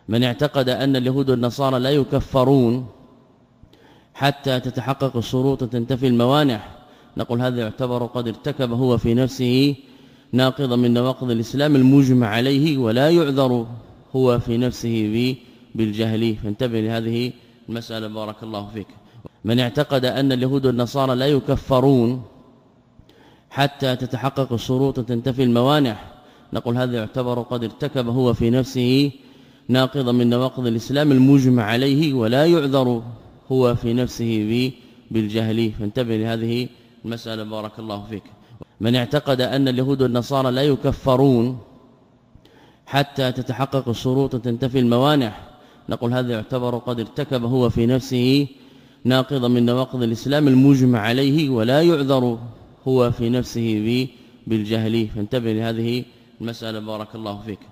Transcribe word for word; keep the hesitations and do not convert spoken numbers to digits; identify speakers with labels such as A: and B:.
A: من اعتقد أن اليهود والنصارى لا يكفرون حتى تتحقق الشروط وتنتفي الموانع، نقول هذا يعتبر قد ارتكب هو في نفسه ناقضا من نواقض الإسلام المجمع عليه، ولا يعذر هو في نفسه بالجهل. فانتبه لهذه المسألة بارك الله فيك. من اعتقد أن اليهود والنصارى لا يكفرون حتى تتحقق الشروط وتنتفي الموانع، نقول هذا يعتبر قد ارتكب هو في نفسه ناقضا من نواقض الإسلام المجمع عليه، ولا يعذر هو في نفسه بالجهل. فانتبه لهذه المسألة بارك الله فيك. من اعتقد أن اليهود والنصارى لا يكفرون حتى تتحقق الشروط وتنتفي الموانع، نقول هذا يعتبر قد ارتكب هو في نفسه ناقضا من نواقض الإسلام المجمع عليه، ولا يعذر هو في نفسه بالجهل. فانتبه لهذه المسألة بارك الله فيك.